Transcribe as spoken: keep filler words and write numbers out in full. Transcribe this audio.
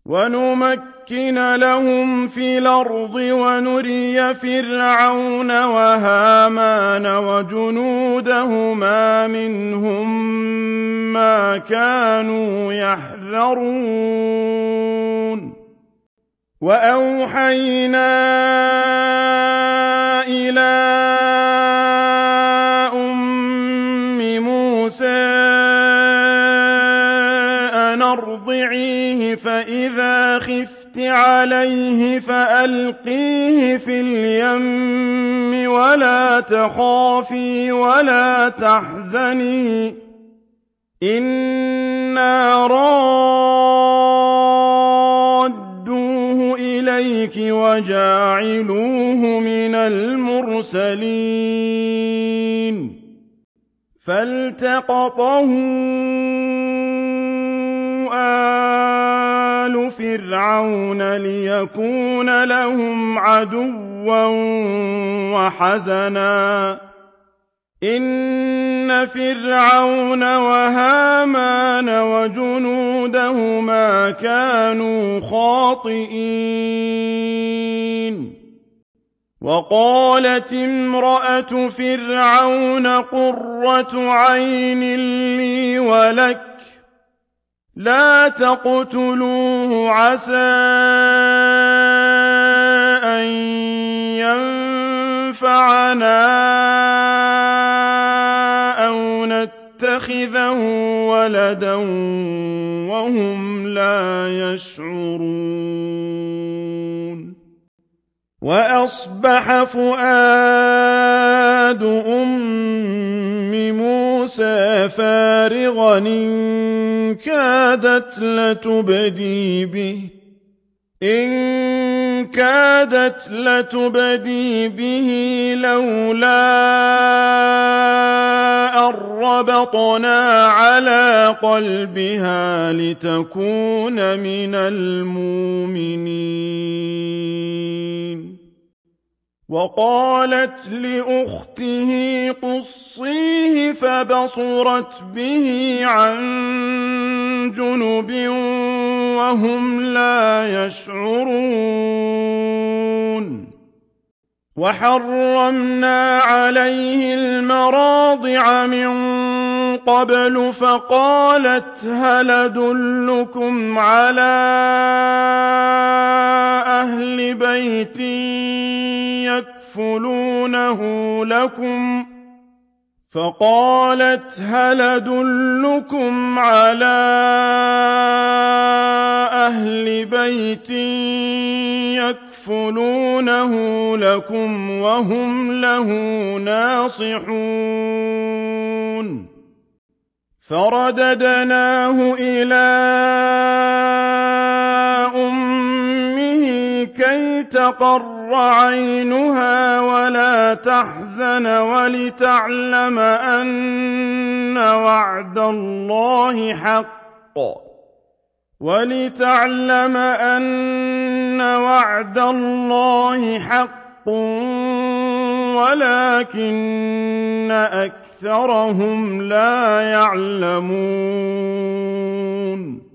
ونمكن لهم في الأرض ونري فرعون وهامان وجنودهما منهم ما كانوا يحذرون وأوحينا إلى أم موسى أن أرضعيه فإذا خفت عليه فألقيه في اليم ولا تخافي ولا تحزني إنا رادوه إليك وجاعلوه من المرسلين فالتقطه آل فرعون ليكون لهم عدوا وحزنا إن فرعون وهامان وجنودهما كانوا خاطئين وقالت امرأة فرعون قرة عين لي ولك لا تقتلوه عسى أن ينفعنا أو نتخذه ولدا وهم لا يشعرون وأصبح فؤاد أم موسى فارغا إن كادت لتبدي به إن كادت لتبدي به لولا أن ربطنا على قلبها لتكون من المؤمنين وقالت لأخته قصيه فبصرت به عن جنب وهم لا يشعرون وحرمنا عليه المراضع من قبل فقالت هل أدلكم على أهل بيت يكفلونه لكم فقالت هل أدلكم على أهل بيت يكفلونه لكم وهم له ناصحون فرددناه إلى أمه كي تقر عينها ولا تحزن ولتعلم أن وعد الله حق ولتعلم أن وعد الله حق ولكن أكثرهم لا يعلمون